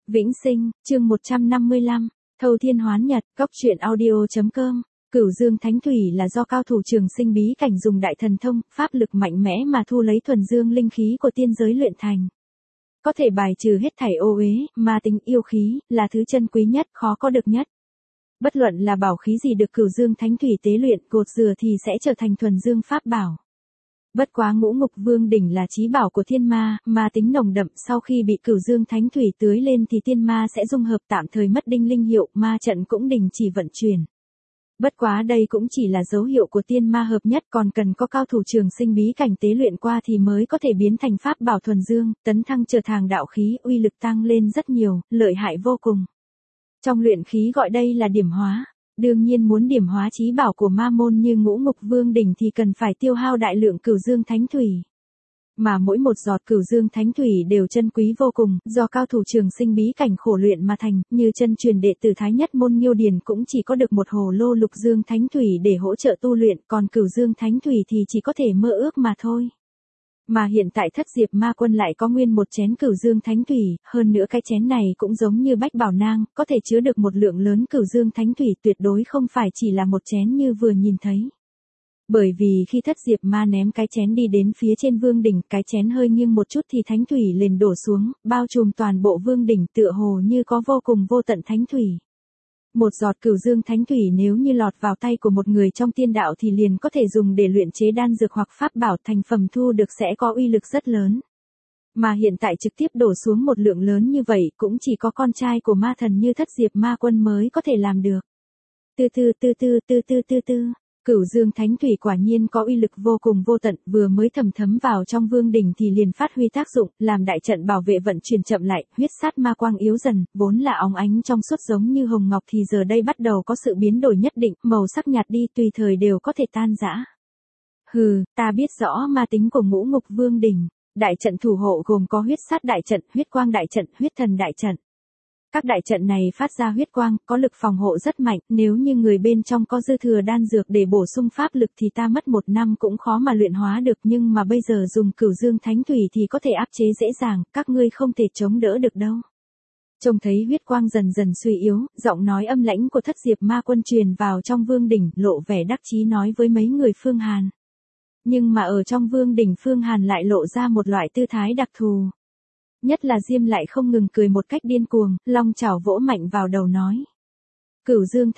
Vĩnh Sinh, chương 155, Thâu Thiên Hoán Nhật, Cốc truyện audio.com. Cửu Dương Thánh Thủy là do cao thủ Trường Sinh bí cảnh dùng đại thần thông, pháp lực mạnh mẽ mà thu lấy thuần dương linh khí của tiên giới luyện thành. Có thể bài trừ hết thảy ô uế, ma tính yêu khí, là thứ chân quý nhất, khó có được nhất. Bất luận là bảo khí gì được Cửu Dương Thánh Thủy tế luyện, cột dừa thì sẽ trở thành thuần dương pháp bảo. Bất quá Ngũ Ngục Vương đỉnh là chí bảo của thiên ma, ma tính nồng đậm, sau khi bị Cửu Dương Thánh Thủy tưới lên thì tiên ma sẽ dung hợp, tạm thời mất đinh linh hiệu, ma trận cũng đình chỉ vận chuyển. Bất quá đây cũng chỉ là dấu hiệu của tiên ma hợp nhất, còn cần có cao thủ Trường Sinh bí cảnh tế luyện qua thì mới có thể biến thành pháp bảo thuần dương, tấn thăng trở thành đạo khí, uy lực tăng lên rất nhiều, lợi hại vô cùng. Trong luyện khí gọi đây là điểm hóa. Đương nhiên muốn điểm hóa chí bảo của ma môn như Ngũ Ngục Vương đỉnh thì cần phải tiêu hao đại lượng Cửu Dương Thánh Thủy. Mà mỗi một giọt Cửu Dương Thánh Thủy đều chân quý vô cùng, do cao thủ Trường Sinh bí cảnh khổ luyện mà thành, như chân truyền đệ tử Thái Nhất môn Nghiêu Điền cũng chỉ có được một hồ lô Lục Dương Thánh Thủy để hỗ trợ tu luyện, còn Cửu Dương Thánh Thủy thì chỉ có thể mơ ước mà thôi. Mà hiện tại Thất Diệp Ma Quân lại có nguyên một chén Cửu Dương Thánh Thủy, hơn nữa cái chén này cũng giống như Bách Bảo Nang, có thể chứa được một lượng lớn Cửu Dương Thánh Thủy, tuyệt đối không phải chỉ là một chén như vừa nhìn thấy. Bởi vì khi Thất Diệp Ma ném cái chén đi đến phía trên vương đỉnh, cái chén hơi nghiêng một chút thì Thánh Thủy liền đổ xuống, bao trùm toàn bộ vương đỉnh, tựa hồ như có vô cùng vô tận Thánh Thủy. Một giọt Cửu Dương Thánh Thủy nếu như lọt vào tay của một người trong tiên đạo thì liền có thể dùng để luyện chế đan dược hoặc pháp bảo, thành phẩm thu được sẽ có uy lực rất lớn. Mà hiện tại trực tiếp đổ xuống một lượng lớn như vậy cũng chỉ có con trai của ma thần như Thất Diệp Ma Quân mới có thể làm được. Cửu Dương Thánh Thủy quả nhiên có uy lực vô cùng vô tận, vừa mới thấm vào trong vương đỉnh thì liền phát huy tác dụng, làm đại trận bảo vệ vận chuyển chậm lại, huyết sát ma quang yếu dần, vốn là óng ánh trong suốt giống như hồng ngọc thì giờ đây bắt đầu có sự biến đổi nhất định, màu sắc nhạt đi, tùy thời đều có thể tan rã. Hừ, ta biết rõ ma tính của Ngũ Ngục Vương đỉnh. Đại trận thủ hộ gồm có huyết sát đại trận, huyết quang đại trận, huyết thần đại trận. Các đại trận này phát ra huyết quang, có lực phòng hộ rất mạnh, nếu như người bên trong có dư thừa đan dược để bổ sung pháp lực thì ta mất 1 năm cũng khó mà luyện hóa được, nhưng mà bây giờ dùng Cửu Dương Thánh Thủy thì có thể áp chế dễ dàng, các ngươi không thể chống đỡ được đâu. Trông thấy huyết quang dần dần suy yếu, giọng nói âm lãnh của Thất Diệp Ma Quân truyền vào trong vương đỉnh, lộ vẻ đắc chí nói với mấy người Phương Hàn. Nhưng mà ở trong vương đỉnh Phương Hàn lại lộ ra một loại tư thái đặc thù. Nhất là Diêm lại không ngừng cười một cách điên cuồng, long chảo vỗ mạnh vào đầu nói. Cửu Dương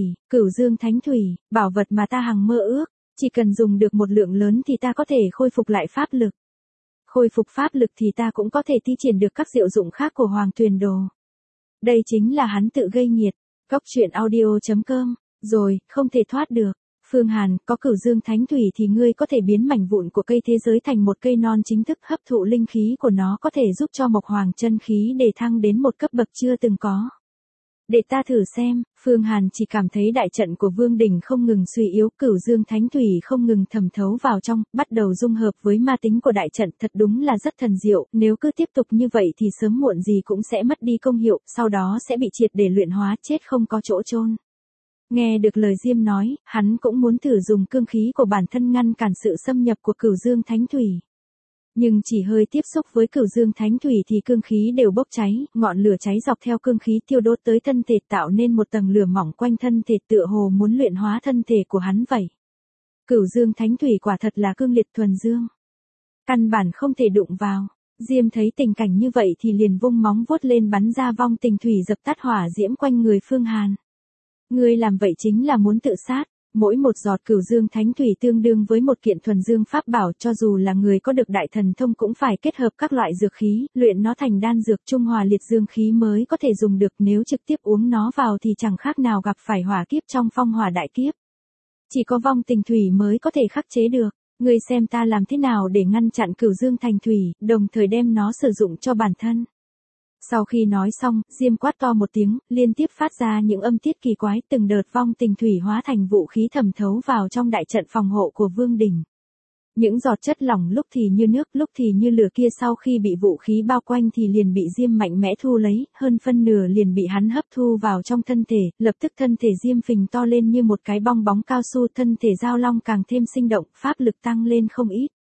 Thánh Thủy, bảo vật mà ta hằng mơ ước, chỉ cần dùng được một lượng lớn thì ta có thể khôi phục lại pháp lực. Khôi phục pháp lực thì ta cũng có thể thi triển được các diệu dụng khác của Hoàng Tuyền Đồ. Đây chính là hắn tự gây nghiệt, Cốc truyện audio.com, rồi, không thể thoát được. Phương Hàn, có Cửu Dương Thánh Thủy thì ngươi có thể biến mảnh vụn của cây thế giới thành một cây non chính thức, hấp thụ linh khí của nó có thể giúp cho Mộc Hoàng chân khí để thăng đến một cấp bậc chưa từng có. Để ta thử xem. Phương Hàn chỉ cảm thấy đại trận của vương đỉnh không ngừng suy yếu, Cửu Dương Thánh Thủy không ngừng thẩm thấu vào trong, bắt đầu dung hợp với ma tính của đại trận, thật đúng là rất thần diệu, nếu cứ tiếp tục như vậy thì sớm muộn gì cũng sẽ mất đi công hiệu, sau đó sẽ bị triệt để luyện hóa, chết không có chỗ chôn. Nghe được lời Diêm nói, hắn cũng muốn thử dùng cương khí của bản thân ngăn cản sự xâm nhập của Cửu Dương Thánh Thủy. Nhưng chỉ hơi tiếp xúc với Cửu Dương Thánh Thủy thì cương khí đều bốc cháy, ngọn lửa cháy dọc theo cương khí thiêu đốt tới thân thể, tạo nên một tầng lửa mỏng quanh thân thể, tựa hồ muốn luyện hóa thân thể của hắn vậy. Cửu Dương Thánh Thủy quả thật là cương liệt thuần dương. Căn bản không thể đụng vào. Diêm thấy tình cảnh như vậy thì liền vung móng vuốt lên bắn ra vong tình thủy dập tắt hỏa diễm quanh người Phương Hàn. Ngươi làm vậy chính là muốn tự sát, mỗi một giọt Cửu Dương Thánh Thủy tương đương với một kiện thuần dương pháp bảo, cho dù là người có được đại thần thông cũng phải kết hợp các loại dược khí, luyện nó thành đan dược trung hòa liệt dương khí mới có thể dùng được, nếu trực tiếp uống nó vào thì chẳng khác nào gặp phải hỏa kiếp trong phong hỏa đại kiếp. Chỉ có vong tình thủy mới có thể khắc chế được, ngươi xem ta làm thế nào để ngăn chặn Cửu Dương Thành Thủy, đồng thời đem nó sử dụng cho bản thân. Sau khi nói xong, Diêm quát to một tiếng, liên tiếp phát ra những âm tiết kỳ quái, từng đợt vong tình thủy hóa thành vũ khí thẩm thấu vào trong đại trận phòng hộ của vương đỉnh. Những giọt chất lỏng lúc thì như nước, lúc thì như lửa kia sau khi bị vũ khí bao quanh thì liền bị Diêm mạnh mẽ thu lấy, hơn phân nửa liền bị hắn hấp thu vào trong thân thể, lập tức thân thể Diêm phình to lên như một cái bong bóng cao su, thân thể Giao Long càng thêm sinh động, pháp lực tăng lên không ít.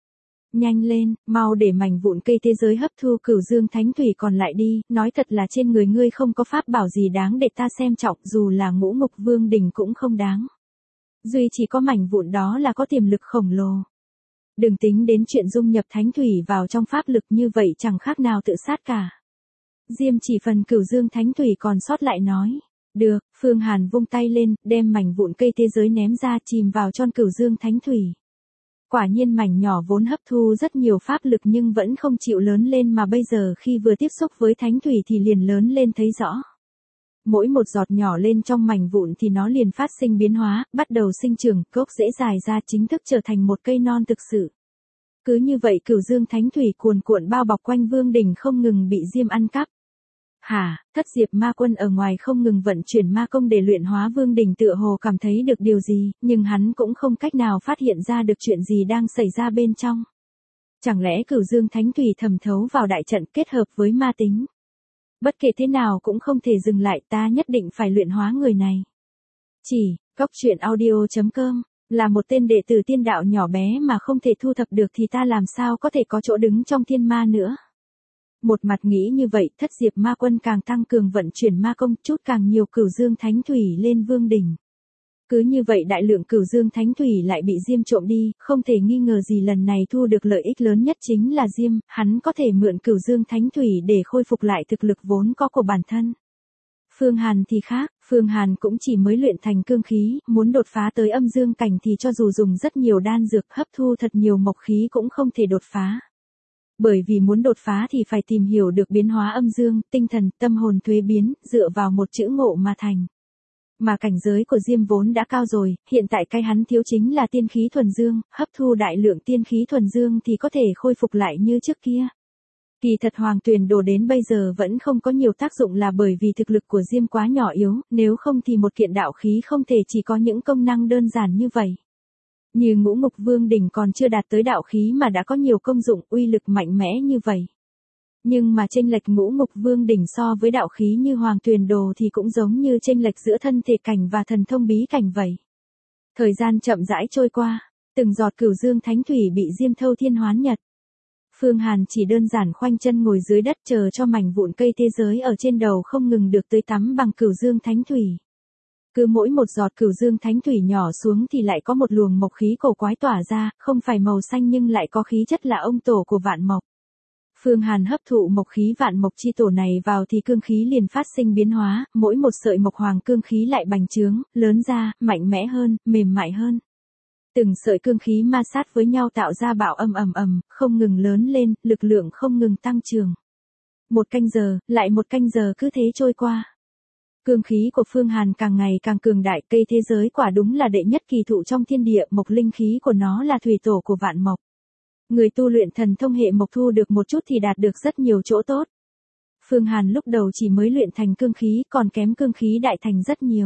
Nhanh lên, mau để mảnh vụn cây thế giới hấp thu cửu dương thánh thủy còn lại đi, nói thật là trên người ngươi không có pháp bảo gì đáng để ta xem trọng, dù là ngũ ngục vương đỉnh cũng không đáng. Duy chỉ có mảnh vụn đó là có tiềm lực khổng lồ. Đừng tính đến chuyện dung nhập thánh thủy vào trong pháp lực, như vậy chẳng khác nào tự sát cả. Diêm chỉ phần cửu dương thánh thủy còn sót lại nói. Được, Phương Hàn vung tay lên, đem mảnh vụn cây thế giới ném ra, chìm vào trong cửu dương thánh thủy. Quả nhiên mảnh nhỏ vốn hấp thu rất nhiều pháp lực nhưng vẫn không chịu lớn lên, mà bây giờ khi vừa tiếp xúc với thánh thủy thì liền lớn lên thấy rõ. Mỗi một giọt nhỏ lên trong mảnh vụn thì nó liền phát sinh biến hóa, bắt đầu sinh trưởng, gốc rễ dài ra, chính thức trở thành một cây non thực sự. Cứ như vậy cửu dương thánh thủy cuồn cuộn bao bọc quanh vương đỉnh, không ngừng bị Diêm ăn cắp. Hả, Thất Diệp Ma Quân ở ngoài không ngừng vận chuyển ma công để luyện hóa vương đỉnh, tựa hồ cảm thấy được điều gì, nhưng hắn cũng không cách nào phát hiện ra được chuyện gì đang xảy ra bên trong. Chẳng lẽ cửu dương thánh thủy thẩm thấu vào đại trận kết hợp với ma tính? Bất kể thế nào cũng không thể dừng lại, ta nhất định phải luyện hóa người này. Chỉ, Cốc.audio.com, là một tên đệ tử tiên đạo nhỏ bé mà không thể thu thập được thì ta làm sao có thể có chỗ đứng trong thiên ma nữa. Một mặt nghĩ như vậy, Thất Diệp Ma Quân càng tăng cường vận chuyển ma công, chút càng nhiều cửu dương thánh thủy lên vương đỉnh. Cứ như vậy đại lượng cửu dương thánh thủy lại bị Diêm trộm đi, không thể nghi ngờ gì lần này thu được lợi ích lớn nhất chính là Diêm, hắn có thể mượn cửu dương thánh thủy để khôi phục lại thực lực vốn có của bản thân. Phương Hàn thì khác, Phương Hàn cũng chỉ mới luyện thành cương khí, muốn đột phá tới âm dương cảnh thì cho dù dùng rất nhiều đan dược, hấp thu thật nhiều mộc khí cũng không thể đột phá. Bởi vì muốn đột phá thì phải tìm hiểu được biến hóa âm dương, tinh thần, tâm hồn thuế biến, dựa vào một chữ ngộ mà thành. Mà cảnh giới của Diêm vốn đã cao rồi, hiện tại cái hắn thiếu chính là tiên khí thuần dương, hấp thu đại lượng tiên khí thuần dương thì có thể khôi phục lại như trước kia. Kỳ thật Hoàng Tuyền Đồ đến bây giờ vẫn không có nhiều tác dụng là bởi vì thực lực của Diêm quá nhỏ yếu, nếu không thì một kiện đạo khí không thể chỉ có những công năng đơn giản như vậy. Như ngũ ngục vương đỉnh còn chưa đạt tới đạo khí mà đã có nhiều công dụng, uy lực mạnh mẽ như vậy. Nhưng mà chênh lệch ngũ ngục vương đỉnh so với đạo khí như Hoàng Tuyền Đồ thì cũng giống như chênh lệch giữa thân thể cảnh và thần thông bí cảnh vậy. Thời gian chậm rãi trôi qua, từng giọt cửu dương thánh thủy bị Diêm thâu thiên hoán nhật. Phương Hàn chỉ đơn giản khoanh chân ngồi dưới đất chờ cho mảnh vụn cây thế giới ở trên đầu không ngừng được tưới tắm bằng cửu dương thánh thủy. Cứ mỗi một giọt cửu dương thánh thủy nhỏ xuống thì lại có một luồng mộc khí cổ quái tỏa ra, không phải màu xanh nhưng lại có khí chất là ông tổ của vạn mộc. Phương Hàn hấp thụ mộc khí vạn mộc chi tổ này vào thì cương khí liền phát sinh biến hóa, mỗi một sợi mộc hoàng cương khí lại bành trướng, lớn ra, mạnh mẽ hơn, mềm mại hơn. Từng sợi cương khí ma sát với nhau tạo ra bạo âm, không ngừng lớn lên, lực lượng không ngừng tăng trưởng. Một canh giờ, lại một canh giờ cứ thế trôi qua. Cương khí của Phương Hàn càng ngày càng cường đại, cây thế giới quả đúng là đệ nhất kỳ thụ trong thiên địa, mộc linh khí của nó là thủy tổ của vạn mộc. Người tu luyện thần thông hệ mộc thu được một chút thì đạt được rất nhiều chỗ tốt. Phương Hàn lúc đầu chỉ mới luyện thành cương khí, còn kém cương khí đại thành rất nhiều.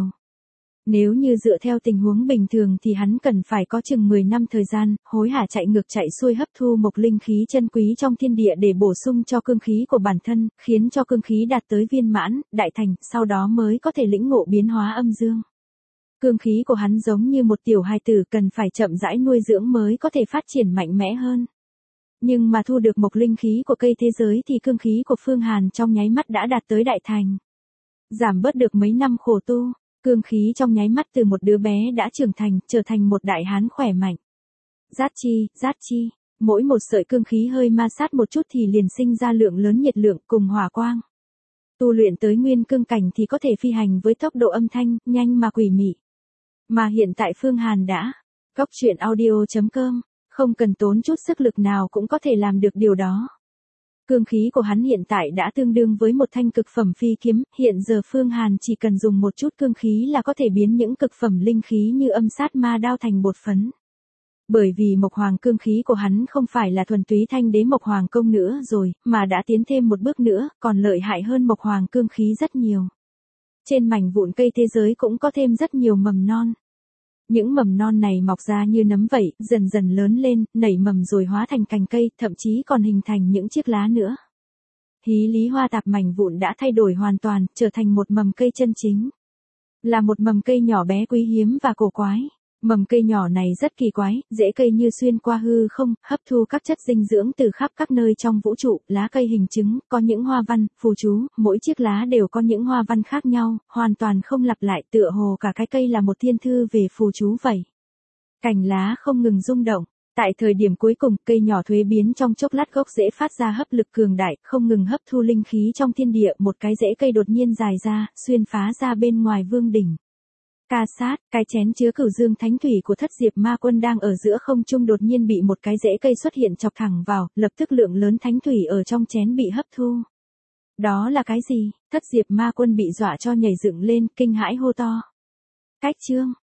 Nếu như dựa theo tình huống bình thường thì hắn cần phải có chừng 10 năm thời gian, hối hả chạy ngược chạy xuôi hấp thu mộc linh khí chân quý trong thiên địa để bổ sung cho cương khí của bản thân, khiến cho cương khí đạt tới viên mãn, đại thành, sau đó mới có thể lĩnh ngộ biến hóa âm dương. Cương khí của hắn giống như một tiểu hài tử cần phải chậm rãi nuôi dưỡng mới có thể phát triển mạnh mẽ hơn. Nhưng mà thu được mộc linh khí của cây thế giới thì cương khí của Phương Hàn trong nháy mắt đã đạt tới đại thành. Giảm bớt được mấy năm khổ tu. Cương khí trong nháy mắt từ một đứa bé đã trưởng thành, trở thành một đại hán khỏe mạnh. Rát chi, mỗi một sợi cương khí hơi ma sát một chút thì liền sinh ra lượng lớn nhiệt lượng cùng hỏa quang. Tu luyện tới nguyên cương cảnh thì có thể phi hành với tốc độ âm thanh, nhanh mà quỷ mị. Mà hiện tại Phương Hàn đã, Cốc.audio.com, không cần tốn chút sức lực nào cũng có thể làm được điều đó. Cương khí của hắn hiện tại đã tương đương với một thanh cực phẩm phi kiếm, hiện giờ Phương Hàn chỉ cần dùng một chút cương khí là có thể biến những cực phẩm linh khí như âm sát ma đao thành bột phấn. Bởi vì mộc hoàng cương khí của hắn không phải là thuần túy thanh đế mộc hoàng công nữa rồi, mà đã tiến thêm một bước nữa, còn lợi hại hơn mộc hoàng cương khí rất nhiều. Trên mảnh vụn cây thế giới cũng có thêm rất nhiều mầm non. Những mầm non này mọc ra như nấm vậy, dần dần lớn lên, nảy mầm rồi hóa thành cành cây, thậm chí còn hình thành những chiếc lá nữa. Hí lý hoa tạp mảnh vụn đã thay đổi hoàn toàn, trở thành một mầm cây chân chính. Là một mầm cây nhỏ bé quý hiếm và cổ quái. Mầm cây nhỏ này rất kỳ quái, rễ cây như xuyên qua hư không, hấp thu các chất dinh dưỡng từ khắp các nơi trong vũ trụ, lá cây hình trứng, có những hoa văn, phù chú, mỗi chiếc lá đều có những hoa văn khác nhau, hoàn toàn không lặp lại, tựa hồ cả cái cây là một thiên thư về phù chú vậy. Cành lá không ngừng rung động. Tại thời điểm cuối cùng, cây nhỏ thuế biến trong chốc lát, gốc rễ phát ra hấp lực cường đại, không ngừng hấp thu linh khí trong thiên địa, một cái rễ cây đột nhiên dài ra, xuyên phá ra bên ngoài vương đỉnh. Ca sát, cái chén chứa Cửu Dương Thánh Thủy của Thất Diệp Ma Quân đang ở giữa không trung đột nhiên bị một cái rễ cây xuất hiện chọc thẳng vào, lập tức lượng lớn thánh thủy ở trong chén bị hấp thu. Đó là cái gì? Thất Diệp Ma Quân bị dọa cho nhảy dựng lên, kinh hãi hô to. Cách chương